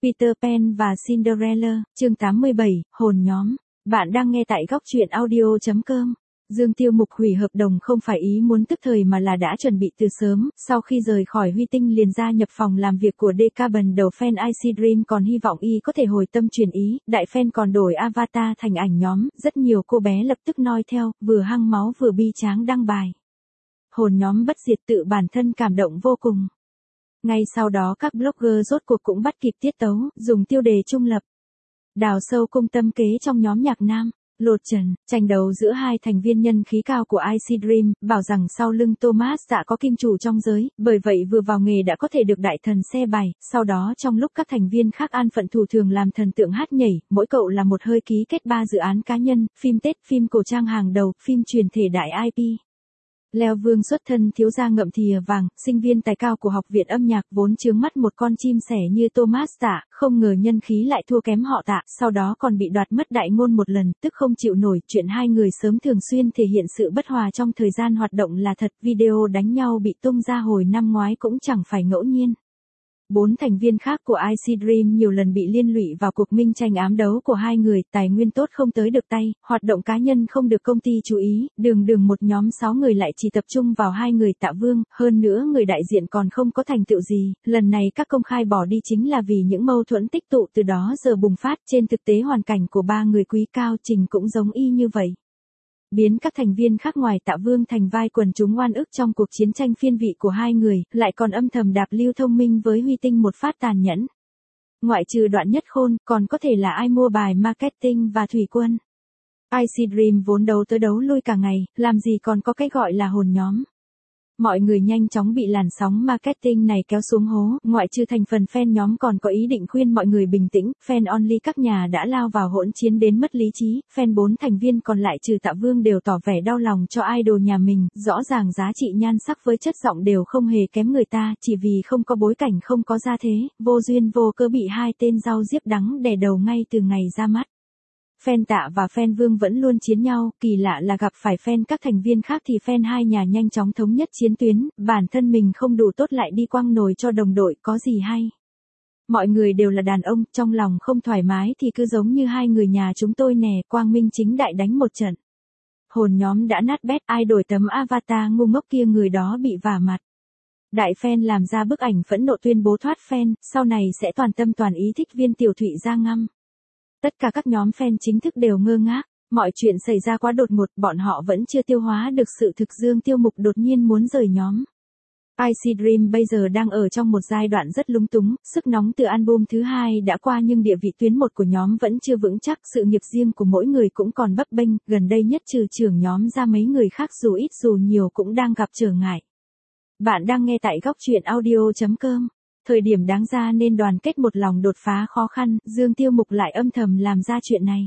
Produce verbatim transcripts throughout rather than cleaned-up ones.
Peter Pan và Cinderella, chương tám mươi bảy, hồn nhóm. Bạn đang nghe tại góc truyện audio.com. Dương Tiêu Mục hủy hợp đồng không phải ý muốn tức thời mà là đã chuẩn bị từ sớm, sau khi rời khỏi Huy Tinh liền ra nhập phòng làm việc của Decaban. Đầu fan i xê Dream còn hy vọng y có thể hồi tâm chuyển ý, đại fan còn đổi avatar thành ảnh nhóm, rất nhiều cô bé lập tức noi theo, vừa hăng máu vừa bi tráng đăng bài. Hồn nhóm bất diệt tự bản thân cảm động vô cùng. Ngay sau đó các blogger rốt cuộc cũng bắt kịp tiết tấu, dùng tiêu đề trung lập. Đào sâu cung tâm kế trong nhóm nhạc nam. Lột trần, tranh đấu giữa hai thành viên nhân khí cao của i xê Dream, bảo rằng sau lưng Thomas Dạ có kim chủ trong giới, bởi vậy vừa vào nghề đã có thể được đại thần xe bài, sau đó trong lúc các thành viên khác an phận thủ thường làm thần tượng hát nhảy, mỗi cậu là một hơi ký kết ba dự án cá nhân, phim Tết, phim cổ trang hàng đầu, phim truyền thể đại i pê. Leo Vương xuất thân thiếu gia ngậm thìa vàng, sinh viên tài cao của học viện âm nhạc vốn chướng mắt một con chim sẻ như Thomas Dạ, không ngờ nhân khí lại thua kém họ Tạ, sau đó còn bị đoạt mất đại ngôn một lần, tức không chịu nổi, chuyện hai người sớm thường xuyên thể hiện sự bất hòa trong thời gian hoạt động là thật, video đánh nhau bị tung ra hồi năm ngoái cũng chẳng phải ngẫu nhiên. Bốn thành viên khác của i xê Dream nhiều lần bị liên lụy vào cuộc minh tranh ám đấu của hai người, tài nguyên tốt không tới được tay, hoạt động cá nhân không được công ty chú ý, đường đường một nhóm sáu người lại chỉ tập trung vào hai người Tạ Vương, hơn nữa người đại diện còn không có thành tựu gì, lần này các công khai bỏ đi chính là vì những mâu thuẫn tích tụ từ đó giờ bùng phát. Trên thực tế hoàn cảnh của ba người Quý Cao Trình cũng giống y như vậy. Biến các thành viên khác ngoài Tạ Vương thành vai quần chúng oan ức trong cuộc chiến tranh phiên vị của hai người, lại còn âm thầm đạp Lưu Thông Minh với Huy Tinh một phát tàn nhẫn. Ngoại trừ Đoạn Nhất Khôn, còn có thể là ai mua bài marketing và Thủy Quân. i xê Dream vốn đấu tới đấu lui cả ngày, làm gì còn có cái gọi là hồn nhóm. Mọi người nhanh chóng bị làn sóng marketing này kéo xuống hố, ngoại trừ thành phần fan nhóm còn có ý định khuyên mọi người bình tĩnh, fan only các nhà đã lao vào hỗn chiến đến mất lý trí, fan bốn thành viên còn lại trừ Tạ Vương đều tỏ vẻ đau lòng cho idol nhà mình, rõ ràng giá trị nhan sắc với chất giọng đều không hề kém người ta, chỉ vì không có bối cảnh không có gia thế, vô duyên vô cớ bị hai tên rau diếp đắng đè đầu ngay từ ngày ra mắt. Fan Tạ và fan Vương vẫn luôn chiến nhau, kỳ lạ là gặp phải fan các thành viên khác thì fan hai nhà nhanh chóng thống nhất chiến tuyến, bản thân mình không đủ tốt lại đi quăng nồi cho đồng đội, có gì hay. Mọi người đều là đàn ông, trong lòng không thoải mái thì cứ giống như hai người nhà chúng tôi nè, quang minh chính đại đánh một trận. Hồn nhóm đã nát bét, ai đổi tấm avatar ngu ngốc kia người đó bị vả mặt. Đại fan làm ra bức ảnh phẫn nộ tuyên bố thoát fan, sau này sẽ toàn tâm toàn ý thích Viên Tiểu Thụy ra ngăm. Tất cả các nhóm fan chính thức đều ngơ ngác, mọi chuyện xảy ra quá đột ngột, bọn họ vẫn chưa tiêu hóa được sự thực Dương Tiêu Mục đột nhiên muốn rời nhóm. i xê Dream bây giờ đang ở trong một giai đoạn rất lúng túng, sức nóng từ album thứ hai đã qua nhưng địa vị tuyến một của nhóm vẫn chưa vững chắc, sự nghiệp riêng của mỗi người cũng còn bấp bênh, gần đây nhất trừ trưởng nhóm ra mấy người khác dù ít dù nhiều cũng đang gặp trở ngại. Bạn đang nghe tại góc truyện audio.com. Thời điểm đáng ra nên đoàn kết một lòng đột phá khó khăn, Dương Tiêu Mục lại âm thầm làm ra chuyện này.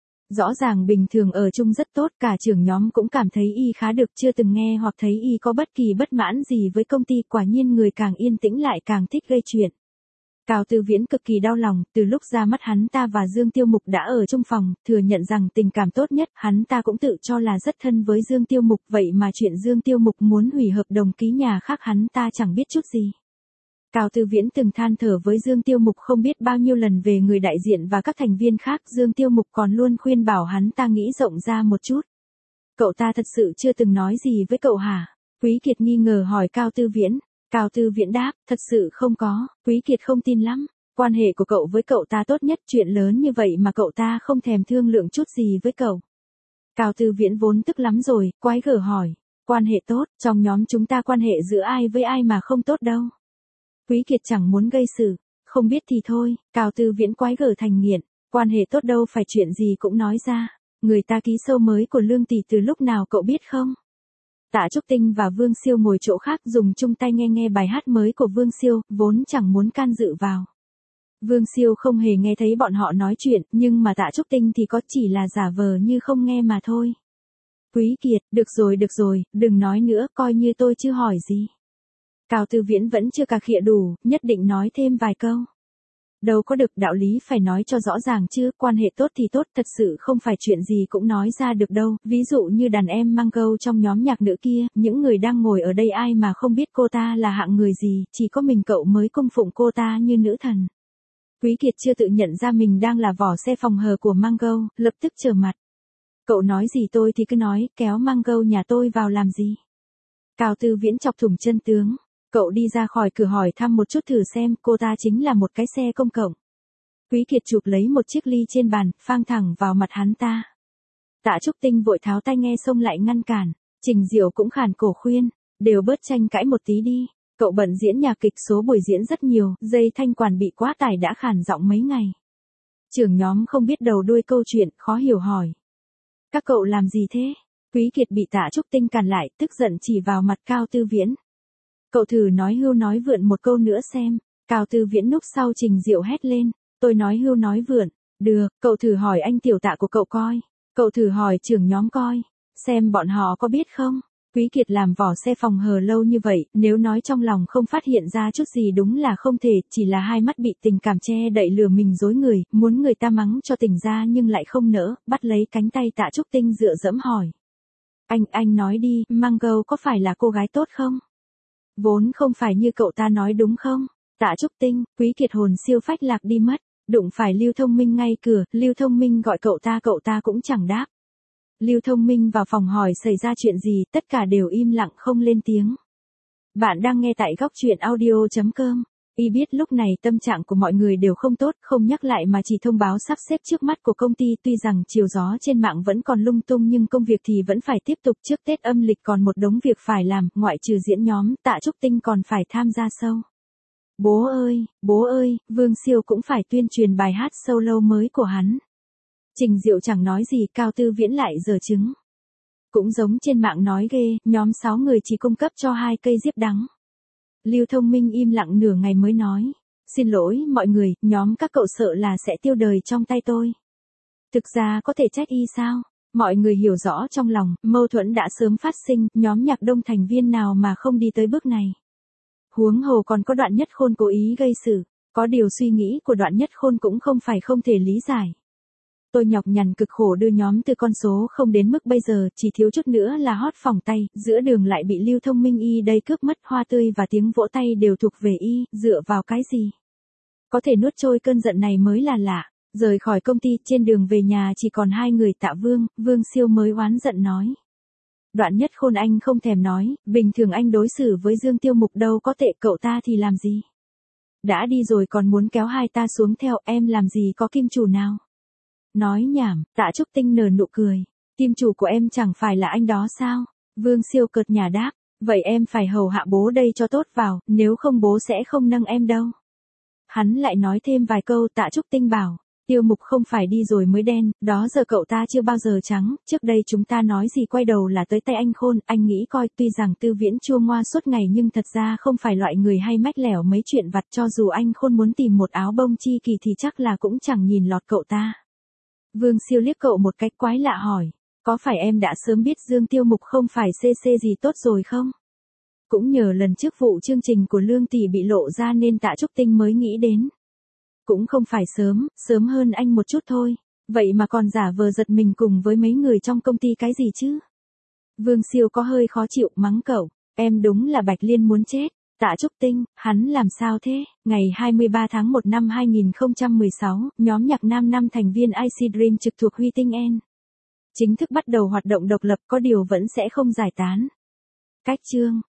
Rõ ràng bình thường ở chung rất tốt, cả trưởng nhóm cũng cảm thấy y khá được, chưa từng nghe hoặc thấy y có bất kỳ bất mãn gì với công ty, quả nhiên người càng yên tĩnh lại càng thích gây chuyện. Cao Tư Viễn cực kỳ đau lòng, từ lúc ra mắt hắn ta và Dương Tiêu Mục đã ở chung phòng, thừa nhận rằng tình cảm tốt nhất, hắn ta cũng tự cho là rất thân với Dương Tiêu Mục, vậy mà chuyện Dương Tiêu Mục muốn hủy hợp đồng ký nhà khác hắn ta chẳng biết chút gì. Cao Tư Viễn từng than thở với Dương Tiêu Mục không biết bao nhiêu lần về người đại diện và các thành viên khác, Dương Tiêu Mục còn luôn khuyên bảo hắn ta nghĩ rộng ra một chút. Cậu ta thật sự chưa từng nói gì với cậu hả? Quý Kiệt nghi ngờ hỏi Cao Tư Viễn. Cao Tư Viễn đáp, thật sự không có, Quý Kiệt không tin lắm. Quan hệ của cậu với cậu ta tốt nhất, chuyện lớn như vậy mà cậu ta không thèm thương lượng chút gì với cậu. Cao Tư Viễn vốn tức lắm rồi, quái gở hỏi. Quan hệ tốt, trong nhóm chúng ta quan hệ giữa ai với ai mà không tốt đâu. Quý Kiệt chẳng muốn gây sự, không biết thì thôi, Cao Tư Viễn quái gở thành nghiện, quan hệ tốt đâu phải chuyện gì cũng nói ra, người ta ký show mới của Lương Tỷ từ lúc nào cậu biết không? Tạ Trúc Tinh và Vương Siêu ngồi chỗ khác dùng chung tay nghe nghe bài hát mới của Vương Siêu, vốn chẳng muốn can dự vào. Vương Siêu không hề nghe thấy bọn họ nói chuyện, nhưng mà Tạ Trúc Tinh thì có, chỉ là giả vờ như không nghe mà thôi. Quý Kiệt, được rồi được rồi, đừng nói nữa, coi như tôi chưa hỏi gì. Cao Tư Viễn vẫn chưa cà khịa đủ, nhất định nói thêm vài câu. Đâu có được, đạo lý phải nói cho rõ ràng chứ, quan hệ tốt thì tốt, thật sự không phải chuyện gì cũng nói ra được đâu, ví dụ như đàn em mang câu trong nhóm nhạc nữ kia, những người đang ngồi ở đây ai mà không biết cô ta là hạng người gì, chỉ có mình cậu mới cung phụng cô ta như nữ thần. Quý Kiệt chưa tự nhận ra mình đang là vỏ xe phòng hờ của Mango, lập tức trở mặt. Cậu nói gì tôi thì cứ nói, kéo Mango nhà tôi vào làm gì? Cao Tư Viễn chọc thủng chân tướng. Cậu đi ra khỏi cửa hỏi thăm một chút thử xem, cô ta chính là một cái xe công cộng. Quý Kiệt chụp lấy một chiếc ly trên bàn, phang thẳng vào mặt hắn ta. Tạ Trúc Tinh vội tháo tai nghe xông lại ngăn cản. Trình Diệu cũng khàn cổ khuyên, đều bớt tranh cãi một tí đi. Cậu bận diễn nhạc kịch, số buổi diễn rất nhiều, dây thanh quản bị quá tải đã khàn giọng mấy ngày. Trưởng nhóm không biết đầu đuôi câu chuyện, khó hiểu hỏi. Các cậu làm gì thế? Quý Kiệt bị Tạ Trúc Tinh cản lại, tức giận chỉ vào mặt Cao Tư Viễn. Cậu thử nói hưu nói vượn một câu nữa xem. Cao Tư Viễn núp sau Trình Diệu hét lên. Tôi nói hưu nói vượn. Được, cậu thử hỏi anh tiểu Tạ của cậu coi. Cậu thử hỏi trưởng nhóm coi. Xem bọn họ có biết không? Quý Kiệt làm vỏ xe phòng hờ lâu như vậy, nếu nói trong lòng không phát hiện ra chút gì đúng là không thể, chỉ là hai mắt bị tình cảm che đậy lừa mình dối người, muốn người ta mắng cho tỉnh ra nhưng lại không nỡ, bắt lấy cánh tay Tạ Trúc Tinh dựa dẫm hỏi. Anh, anh nói đi, Mango có phải là cô gái tốt không? Vốn không phải như cậu ta nói đúng không? Tạ Trúc Tinh, Quý Kiệt hồn siêu phách lạc đi mất, đụng phải Lưu Thông Minh ngay cửa, Lưu Thông Minh gọi cậu ta cậu ta cũng chẳng đáp. Lưu Thông Minh vào phòng hỏi xảy ra chuyện gì, tất cả đều im lặng không lên tiếng. Bạn đang nghe tại góc truyện audio chấm com. Y biết lúc này tâm trạng của mọi người đều không tốt, không nhắc lại mà chỉ thông báo sắp xếp trước mắt của công ty. Tuy rằng chiều gió trên mạng vẫn còn lung tung nhưng công việc thì vẫn phải tiếp tục. Trước Tết âm lịch còn một đống việc phải làm, ngoại trừ diễn nhóm, Tạ Trúc Tinh còn phải tham gia show. Bố ơi, bố ơi, Vương Siêu cũng phải tuyên truyền bài hát solo mới của hắn. Trình Diệu chẳng nói gì, Cao Tư Viễn lại giở trứng. Cũng giống trên mạng nói ghê, nhóm sáu người chỉ cung cấp cho hai cây diếp đắng. Lưu Thông Minh im lặng nửa ngày mới nói. Xin lỗi mọi người, nhóm các cậu sợ là sẽ tiêu đời trong tay tôi. Thực ra có thể trách y sao? Mọi người hiểu rõ trong lòng, mâu thuẫn đã sớm phát sinh, nhóm nhạc đông thành viên nào mà không đi tới bước này. Huống hồ còn có Đoạn Nhất Khôn cố ý gây sự, có điều suy nghĩ của Đoạn Nhất Khôn cũng không phải không thể lý giải. Tôi nhọc nhằn cực khổ đưa nhóm từ con số không đến mức bây giờ, chỉ thiếu chút nữa là hót phòng tay, giữa đường lại bị Lưu Thông Minh y đây cướp mất, hoa tươi và tiếng vỗ tay đều thuộc về y, dựa vào cái gì? Có thể nuốt trôi cơn giận này mới là lạ. Rời khỏi công ty, trên đường về nhà chỉ còn hai người Tạ Vương, Vương Siêu mới oán giận nói. Đoạn Nhất Khôn anh không thèm nói, bình thường anh đối xử với Dương Tiêu Mục đâu có tệ, cậu ta thì làm gì? Đã đi rồi còn muốn kéo hai ta xuống theo, em làm gì có kim chủ nào? Nói nhảm, Tạ Trúc Tinh nở nụ cười. Kim chủ của em chẳng phải là anh đó sao? Vương Siêu cợt nhả đáp. Vậy em phải hầu hạ bố đây cho tốt vào, nếu không bố sẽ không nâng em đâu. Hắn lại nói thêm vài câu. Tạ Trúc Tinh bảo. Tiêu Mục không phải đi rồi mới đen, đó giờ cậu ta chưa bao giờ trắng, trước đây chúng ta nói gì quay đầu là tới tay anh Khôn, anh nghĩ coi, tuy rằng Tư Viễn chua ngoa suốt ngày nhưng thật ra không phải loại người hay mách lẻo mấy chuyện vặt, cho dù anh Khôn muốn tìm một áo bông chi kỳ thì chắc là cũng chẳng nhìn lọt cậu ta. Vương Siêu liếc cậu một cách quái lạ hỏi, có phải em đã sớm biết Dương Tiêu Mục không phải xê xê gì tốt rồi không? Cũng nhờ lần trước vụ chương trình của Lương Tỷ bị lộ ra nên Tạ Trúc Tinh mới nghĩ đến. Cũng không phải sớm, sớm hơn anh một chút thôi, vậy mà còn giả vờ giật mình cùng với mấy người trong công ty cái gì chứ? Vương Siêu có hơi khó chịu, mắng cậu, em đúng là Bạch Liên muốn chết. Tạ Trúc Tinh, hắn làm sao thế? Ngày hai mươi ba tháng một năm hai nghìn không trăm mười sáu, nhóm nhạc nam năm thành viên i xê Dream trực thuộc Huy Tinh N chính thức bắt đầu hoạt động độc lập, có điều vẫn sẽ không giải tán. Cách chương